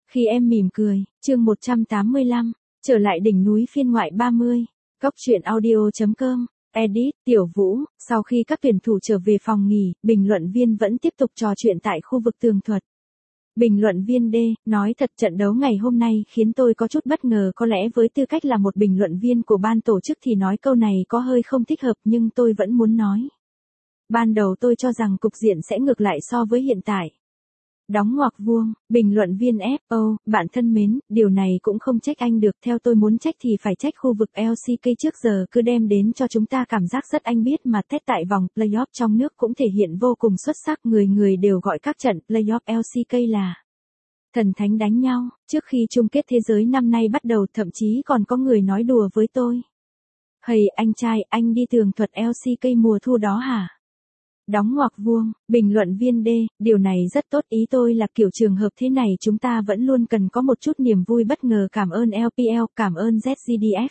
Khi em mỉm cười, chương 185, trở lại đỉnh núi phiên ngoại 30, Cóc truyện audio.com, edit, Tiểu Vũ, sau khi các tuyển thủ trở về phòng nghỉ, bình luận viên vẫn tiếp tục trò chuyện tại khu vực tường thuật. Bình luận viên D, nói thật trận đấu ngày hôm nay khiến tôi có chút bất ngờ, có lẽ với tư cách là một bình luận viên của ban tổ chức thì nói câu này có hơi không thích hợp nhưng tôi vẫn muốn nói. Ban đầu tôi cho rằng cục diện sẽ ngược lại so với hiện tại. Đóng ngoặc vuông, bình luận viên FO, bạn thân mến, điều này cũng không trách anh được, theo tôi muốn trách thì phải trách khu vực LCK trước giờ cứ đem đến cho chúng ta cảm giác rất anh biết mà test tại vòng playoff trong nước cũng thể hiện vô cùng xuất sắc, người người đều gọi các trận playoff LCK là thần thánh đánh nhau, trước khi chung kết thế giới năm nay bắt đầu thậm chí còn có người nói đùa với tôi. Hầy anh trai, anh đi tường thuật LCK mùa thu đó hả? Đóng ngoặc vuông, bình luận viên D, điều này rất tốt, ý tôi là kiểu trường hợp thế này chúng ta vẫn luôn cần có một chút niềm vui bất ngờ, cảm ơn LPL, cảm ơn ZZDX.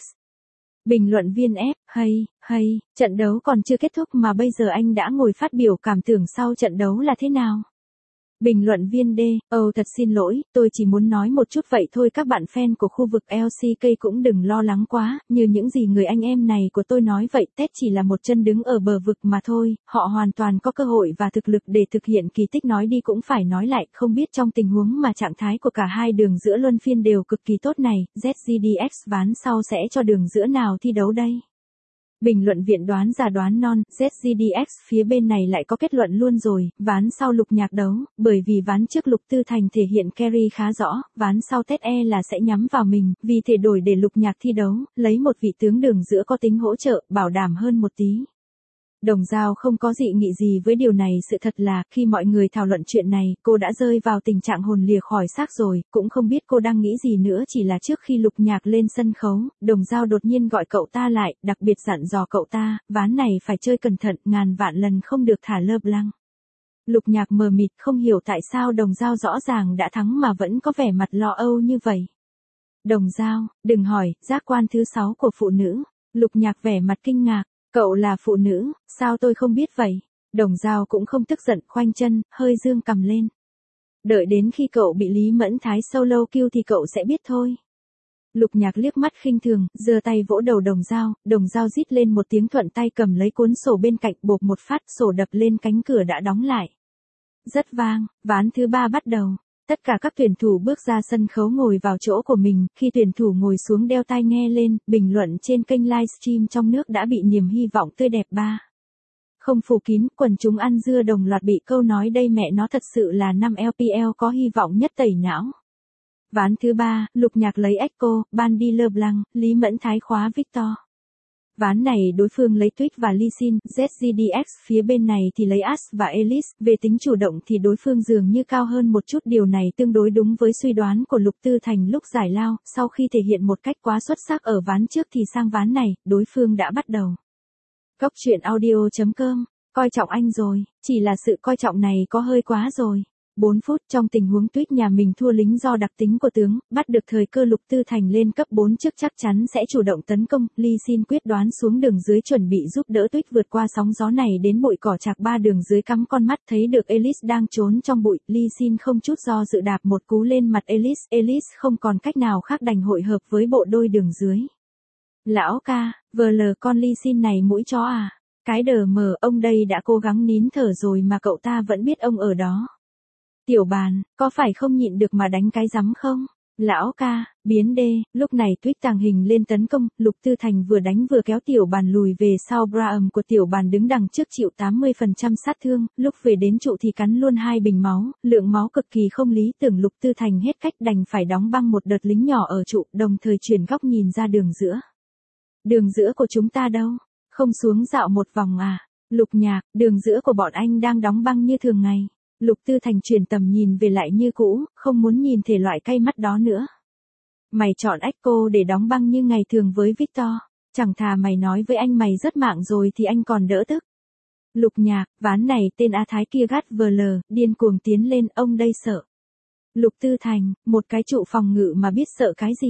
Bình luận viên F, hay, trận đấu còn chưa kết thúc mà bây giờ anh đã ngồi phát biểu cảm tưởng sau trận đấu là thế nào? Bình luận viên D, thật xin lỗi, tôi chỉ muốn nói một chút vậy thôi, các bạn fan của khu vực LCK cũng đừng lo lắng quá, như những gì người anh em này của tôi nói vậy, Tết chỉ là một chân đứng ở bờ vực mà thôi, họ hoàn toàn có cơ hội và thực lực để thực hiện kỳ tích, nói đi cũng phải nói lại, không biết trong tình huống mà trạng thái của cả hai đường giữa luân phiên đều cực kỳ tốt này, ZZDX ván sau sẽ cho đường giữa nào thi đấu đây? Bình luận viện đoán già đoán non, ZZDX phía bên này lại có kết luận luôn rồi, ván sau Lục Nhạc đấu, bởi vì ván trước Lục Tư Thành thể hiện carry khá rõ, ván sau Tết là sẽ nhắm vào mình, vì thể đổi để Lục Nhạc thi đấu, lấy một vị tướng đường giữa có tính hỗ trợ, bảo đảm hơn một tí. Đồng Dao không có dị nghị gì với điều này, sự thật là, khi mọi người thảo luận chuyện này, cô đã rơi vào tình trạng hồn lìa khỏi xác rồi, cũng không biết cô đang nghĩ gì nữa, chỉ là trước khi Lục Nhạc lên sân khấu, Đồng Dao đột nhiên gọi cậu ta lại, đặc biệt dặn dò cậu ta, ván này phải chơi cẩn thận, ngàn vạn lần không được thả lơ blanc. Lục Nhạc mờ mịt không hiểu tại sao Đồng Dao rõ ràng đã thắng mà vẫn có vẻ mặt lo âu như vậy. Đồng Dao, đừng hỏi, giác quan thứ 6 của phụ nữ. Lục Nhạc vẻ mặt kinh ngạc. Cậu là phụ nữ, sao tôi không biết vậy? Đồng Dao cũng không tức giận, khoanh chân, hơi dương cằm lên. Đợi đến khi cậu bị Lý Mẫn Thái solo kill thì cậu sẽ biết thôi. Lục Nhạc liếc mắt khinh thường, giơ tay vỗ đầu Đồng Dao rít lên một tiếng, thuận tay cầm lấy cuốn sổ bên cạnh, bộp một phát, sổ đập lên cánh cửa đã đóng lại. Rất vang, ván thứ 3 bắt đầu. Tất cả các tuyển thủ bước ra sân khấu ngồi vào chỗ của mình, khi tuyển thủ ngồi xuống đeo tai nghe lên, bình luận trên kênh livestream trong nước đã bị niềm hy vọng tươi đẹp ba. Không phủ kín, quần chúng ăn dưa đồng loạt bị câu nói đây mẹ nó thật sự là năm LPL có hy vọng nhất tẩy não. Ván thứ 3, Lục Nhạc lấy Echo, ban đi LeBlanc, Lý Mẫn Thái khóa Victor. Ván này đối phương lấy Twitch và Lee Sin, ZZDX phía bên này thì lấy Ashe và Elise, về tính chủ động thì đối phương dường như cao hơn một chút, điều này tương đối đúng với suy đoán của Lục Tư Thành lúc giải lao, sau khi thể hiện một cách quá xuất sắc ở ván trước thì sang ván này, đối phương đã bắt đầu. Cóc truyện audio.com, coi trọng anh rồi, chỉ là sự coi trọng này có hơi quá rồi. 4 phút trong tình huống Tuyết nhà mình thua lính do đặc tính của tướng, bắt được thời cơ Lục Tư Thành lên cấp 4 trước chắc chắn sẽ chủ động tấn công, Lee Sin quyết đoán xuống đường dưới chuẩn bị giúp đỡ Tuyết vượt qua sóng gió này đến bụi cỏ chạc, ba đường dưới cắm con mắt thấy được Elise đang trốn trong bụi, Lee Sin không chút do dự đạp một cú lên mặt Elise không còn cách nào khác đành hội hợp với bộ đôi đường dưới. Lão ca, VL con Lee Sin này mũi chó à, cái đờ mờ, ông đây đã cố gắng nín thở rồi mà cậu ta vẫn biết ông ở đó. Tiểu Bàn, có phải không nhịn được mà đánh cái rắm không? Lão ca, biến đê, lúc này Tuyết tàng hình lên tấn công, Lục Tư Thành vừa đánh vừa kéo Tiểu Bàn lùi về sau, Braum của Tiểu Bàn đứng đằng trước chịu 80% sát thương, lúc về đến trụ thì cắn luôn 2 bình máu, lượng máu cực kỳ không lý tưởng, Lục Tư Thành hết cách đành phải đóng băng một đợt lính nhỏ ở trụ, đồng thời chuyển góc nhìn ra đường giữa. Đường giữa của chúng ta đâu? Không xuống dạo một vòng à? Lục Nhạc, đường giữa của bọn anh đang đóng băng như thường ngày. Lục Tư Thành chuyển tầm nhìn về lại như cũ, không muốn nhìn thể loại cay mắt đó nữa. Mày chọn Echo để đóng băng như ngày thường với Victor, chẳng thà mày nói với anh mày rất mạng rồi thì anh còn đỡ tức. Lục Nhạc, ván này tên A Thái kia gắt VL, điên cuồng tiến lên, ông đây sợ. Lục Tư Thành, một cái trụ phòng ngự mà biết sợ cái gì.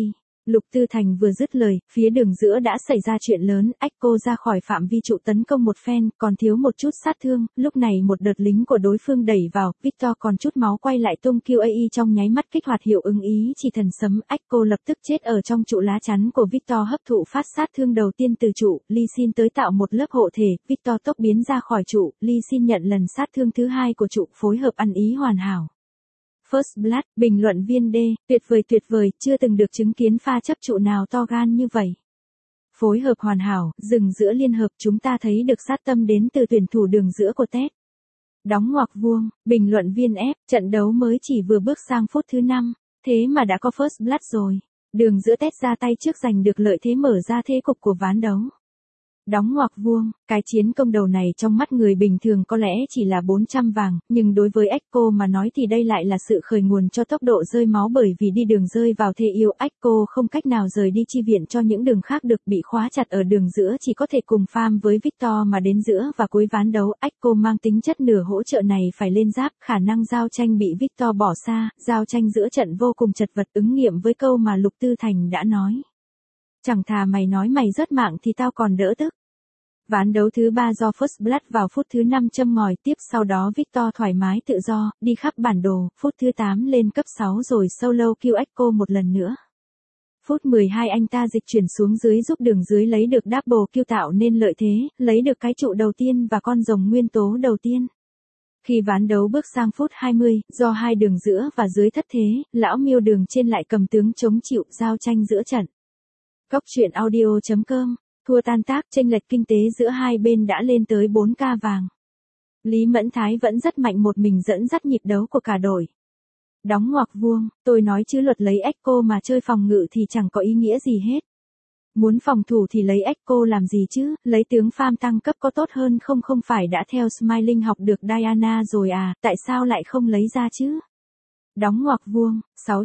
Lục Tư Thành vừa dứt lời, phía đường giữa đã xảy ra chuyện lớn, Echo ra khỏi phạm vi trụ tấn công một phen, còn thiếu một chút sát thương, lúc này một đợt lính của đối phương đẩy vào, Victor còn chút máu quay lại tung QAE trong nháy mắt kích hoạt hiệu ứng ý chỉ thần sấm, Echo lập tức chết ở trong trụ lá chắn của Victor hấp thụ phát sát thương đầu tiên từ trụ, Lee Sin tới tạo một lớp hộ thể, Victor tốc biến ra khỏi trụ, Lee Sin nhận lần sát thương thứ hai của trụ, phối hợp ăn ý hoàn hảo. First Blood, bình luận viên D, tuyệt vời, chưa từng được chứng kiến pha chấp trụ nào to gan như vậy. Phối hợp hoàn hảo, dừng giữa liên hợp chúng ta thấy được sát tâm đến từ tuyển thủ đường giữa của Ted. Đóng ngoặc vuông, bình luận viên F, trận đấu mới chỉ vừa bước sang phút thứ 5, thế mà đã có First Blood rồi. Đường giữa Ted ra tay trước giành được lợi thế mở ra thế cục của ván đấu. Đóng ngoặc vuông, cái chiến công đầu này trong mắt người bình thường có lẽ chỉ là 400 vàng, nhưng đối với Echo mà nói thì đây lại là sự khởi nguồn cho tốc độ rơi máu bởi vì đi đường rơi vào thế yếu, Echo không cách nào rời đi chi viện cho những đường khác được bị khóa chặt ở đường giữa chỉ có thể cùng farm với Victor mà đến giữa và cuối ván đấu, Echo mang tính chất nửa hỗ trợ này phải lên giáp, khả năng giao tranh bị Victor bỏ xa, giao tranh giữa trận vô cùng chật vật ứng nghiệm với câu mà Lục Tư Thành đã nói. Chẳng thà mày nói mày rớt mạng thì tao còn đỡ tức. Ván đấu thứ 3 do First Blood vào phút thứ 5 châm ngòi tiếp sau đó Victor thoải mái tự do, đi khắp bản đồ, phút thứ 8 lên cấp 6 rồi solo kill Echo một lần nữa. Phút 12 anh ta dịch chuyển xuống dưới giúp đường dưới lấy được double kill tạo nên lợi thế, lấy được cái trụ đầu tiên và con rồng nguyên tố đầu tiên. Khi ván đấu bước sang phút 20, do hai đường giữa và dưới thất thế, lão miêu đường trên lại cầm tướng chống chịu giao tranh giữa trận. Góc truyện audio.com Thua tan tác, chênh lệch kinh tế giữa hai bên đã lên tới 4k vàng. Lý Mẫn Thái vẫn rất mạnh một mình dẫn dắt nhịp đấu của cả đội. Đóng ngoặc vuông, tôi nói chứ luật lấy Echo mà chơi phòng ngự thì chẳng có ý nghĩa gì hết. Muốn phòng thủ thì lấy Echo làm gì chứ, lấy tướng farm tăng cấp có tốt hơn không, không phải đã theo Smiling học được Diana rồi à, tại sao lại không lấy ra chứ? Đóng ngoặc vuông,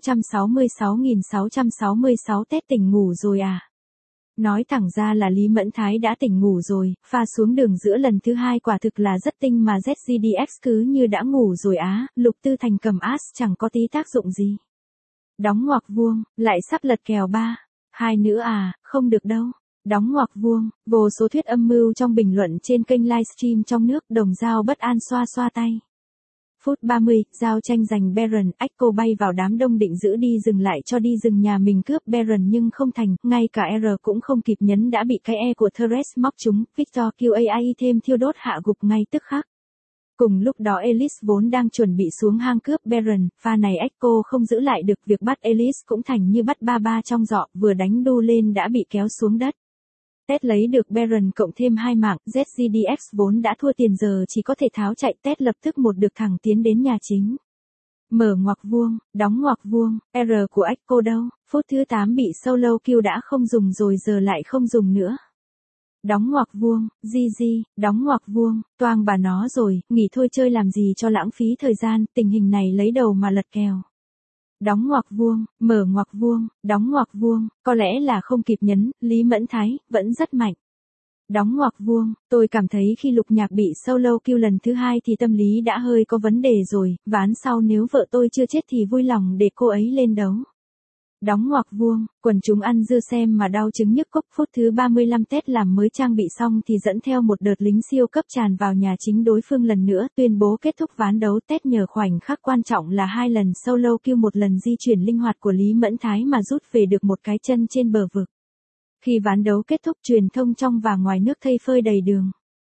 666.666 Tết tỉnh ngủ rồi à? Nói thẳng ra là Lý Mẫn Thái đã tỉnh ngủ rồi, pha xuống đường giữa lần thứ 2 quả thực là rất tinh mà ZGDX cứ như đã ngủ rồi á, Lục Tư Thành cầm as chẳng có tí tác dụng gì. Đóng ngoặc vuông, lại sắp lật kèo 3, 2 nữa à, không được đâu. Đóng ngoặc vuông, vô số thuyết âm mưu trong bình luận trên kênh livestream trong nước, Đồng Dao bất an xoa xoa tay. Phút 30, giao tranh giành Baron, Echo bay vào đám đông định giữ đi dừng lại cho đi rừng nhà mình cướp Baron nhưng không thành, ngay cả R cũng không kịp nhấn đã bị cái E của Thresh móc trúng, Victor QAI thêm thiêu đốt hạ gục ngay tức khắc. Cùng lúc đó Elise vốn đang chuẩn bị xuống hang cướp Baron, pha này Echo không giữ lại được, việc bắt Elise cũng thành như bắt ba trong giọ, vừa đánh đu lên đã bị kéo xuống đất. Ted lấy được Baron cộng thêm 2 mạng, ZGDX vốn đã thua tiền giờ chỉ có thể tháo chạy, Ted lập tức một được thẳng tiến đến nhà chính. Mở ngoặc vuông, đóng ngoặc vuông, R của Echo đâu, phút thứ 8 bị solo kill đã không dùng rồi giờ lại không dùng nữa. Đóng ngoặc vuông, GG, đóng ngoặc vuông, toang bà nó rồi, nghỉ thôi chơi làm gì cho lãng phí thời gian, tình hình này lấy đầu mà lật kèo. Đóng ngoặc vuông, mở ngoặc vuông, đóng ngoặc vuông, có lẽ là không kịp nhấn, Lý Mẫn Thái, vẫn rất mạnh. Đóng ngoặc vuông, tôi cảm thấy khi Lục Nhạc bị solo kill lần thứ 2 thì tâm lý đã hơi có vấn đề rồi, ván sau nếu vợ tôi chưa chết thì vui lòng để cô ấy lên đấu. Đóng ngoặc vuông, quần chúng ăn dưa xem mà đau chứng nhức cốc. Phút thứ 35 Ted làm mới trang bị xong thì dẫn theo một đợt lính siêu cấp tràn vào nhà chính đối phương lần nữa, tuyên bố kết thúc ván đấu. Ted nhờ khoảnh khắc quan trọng là 2 lần solo kill, một lần di chuyển linh hoạt của Lý Mẫn Thái mà rút về được một cái chân trên bờ vực. Khi ván đấu kết thúc, truyền thông trong và ngoài nước thây phơi đầy đường.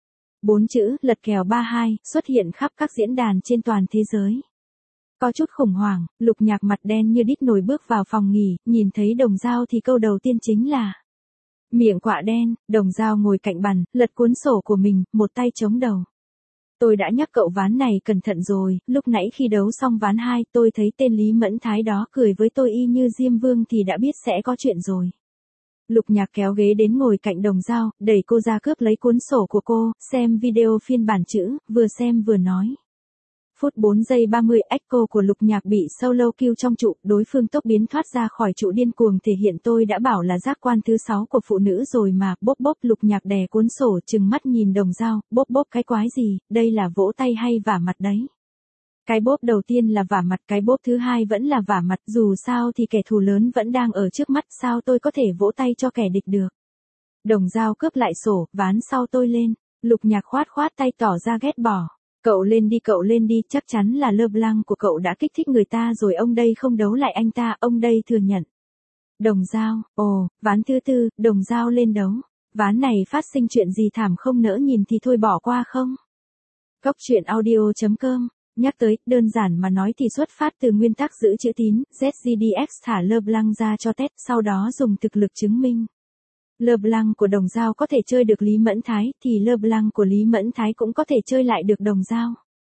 4 chữ lật kèo 3-2 xuất hiện khắp các diễn đàn trên toàn thế giới. Có chút khủng hoảng, Lục Nhạc mặt đen như đít nồi bước vào phòng nghỉ, nhìn thấy Đồng Dao thì câu đầu tiên chính là miệng quạ đen. Đồng Dao ngồi cạnh bàn, lật cuốn sổ của mình, một tay chống đầu. Tôi đã nhắc cậu ván này cẩn thận rồi, lúc nãy khi đấu xong ván 2 tôi thấy tên Lý Mẫn Thái đó cười với tôi y như Diêm Vương thì đã biết sẽ có chuyện rồi. Lục Nhạc kéo ghế đến ngồi cạnh Đồng Dao, đẩy cô ra cướp lấy cuốn sổ của cô, xem video phiên bản chữ, vừa xem vừa nói. Phút 4 giây 30, Echo của Lục Nhạc bị solo kill trong trụ, đối phương tốc biến thoát ra khỏi trụ điên cuồng thể hiện tôi đã bảo là giác quan thứ 6 của phụ nữ rồi mà, bốp bốp. Lục Nhạc đè cuốn sổ trừng mắt nhìn Đồng Dao, bốp bốp cái quái gì, đây là vỗ tay hay vả mặt đấy. Cái bốp đầu tiên là vả mặt, cái bốp thứ hai vẫn là vả mặt, dù sao thì kẻ thù lớn vẫn đang ở trước mắt, sao tôi có thể vỗ tay cho kẻ địch được. Đồng Dao cướp lại sổ, ván sau tôi lên. Lục Nhạc khoát khoát tay tỏ ra ghét bỏ. Cậu lên đi, chắc chắn là LeBlanc của cậu đã kích thích người ta rồi, ông đây không đấu lại anh ta, ông đây thừa nhận. Đồng Dao, ván thứ tư, Đồng Dao lên đấu. Ván này phát sinh chuyện gì thảm không nỡ nhìn thì thôi bỏ qua không? Cóc truyện audio.com. Nhắc tới, đơn giản mà nói thì xuất phát từ nguyên tắc giữ chữ tín, ZGDX thả LeBlanc ra cho test, sau đó dùng thực lực chứng minh. LeBlanc của Đồng Dao có thể chơi được Lý Mẫn Thái, thì LeBlanc của Lý Mẫn Thái cũng có thể chơi lại được Đồng Dao.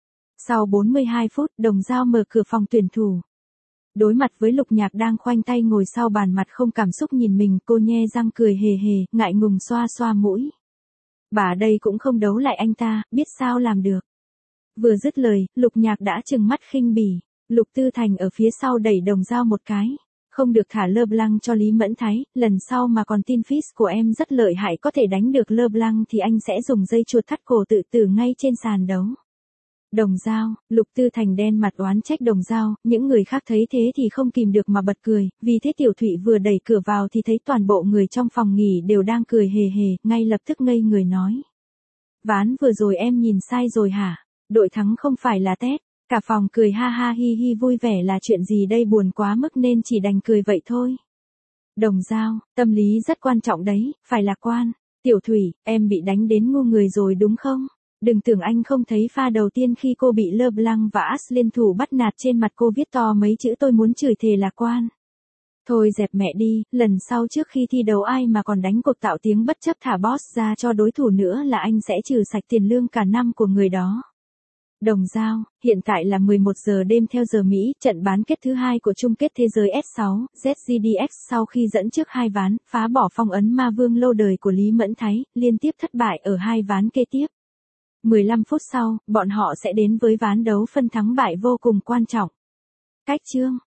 Sau 42 phút, Đồng Dao mở cửa phòng tuyển thủ. Đối mặt với Lục Nhạc đang khoanh tay ngồi sau bàn mặt không cảm xúc nhìn mình, cô nhe răng cười hề hề, ngại ngùng xoa xoa mũi. Bà đây cũng không đấu lại anh ta, biết sao làm được. Vừa dứt lời, Lục Nhạc đã trừng mắt khinh bỉ. Lục Tư Thành ở phía sau đẩy Đồng Dao một cái. Không được thả LeBlanc cho Lý Mẫn Thái, lần sau mà còn tin Fizz của em rất lợi hại có thể đánh được LeBlanc thì anh sẽ dùng dây chuột thắt cổ tự tử ngay trên sàn đấu. Đồng Dao, Lục Tư Thành đen mặt oán trách Đồng Dao, những người khác thấy thế thì không kìm được mà bật cười, vì thế Tiểu Thụy vừa đẩy cửa vào thì thấy toàn bộ người trong phòng nghỉ đều đang cười hề hề, ngay lập tức ngây người nói. Ván vừa rồi em nhìn sai rồi hả? Đội thắng không phải là test. Cả phòng cười ha ha hi hi, vui vẻ là chuyện gì đây, buồn quá mức nên chỉ đành cười vậy thôi. Đồng Dao, tâm lý rất quan trọng đấy, phải lạc quan. Tiểu Thủy, em bị đánh đến ngu người rồi đúng không? Đừng tưởng anh không thấy pha đầu tiên khi cô bị LeBlanc và Ash liên thủ bắt nạt, trên mặt cô viết to mấy chữ tôi muốn chửi thề lạc quan. Thôi dẹp mẹ đi, lần sau trước khi thi đấu ai mà còn đánh cuộc tạo tiếng bất chấp thả boss ra cho đối thủ nữa là anh sẽ trừ sạch tiền lương cả năm của người đó. Đồng Dao, hiện tại là 11 giờ đêm theo giờ Mỹ, trận bán kết thứ hai của chung kết thế giới S6, ZGDX sau khi dẫn trước 2 ván, phá bỏ phong ấn ma vương lâu đời của Lý Mẫn Thái, liên tiếp thất bại ở 2 ván kế tiếp. 15 phút sau, bọn họ sẽ đến với ván đấu phân thắng bại vô cùng quan trọng. Cách chương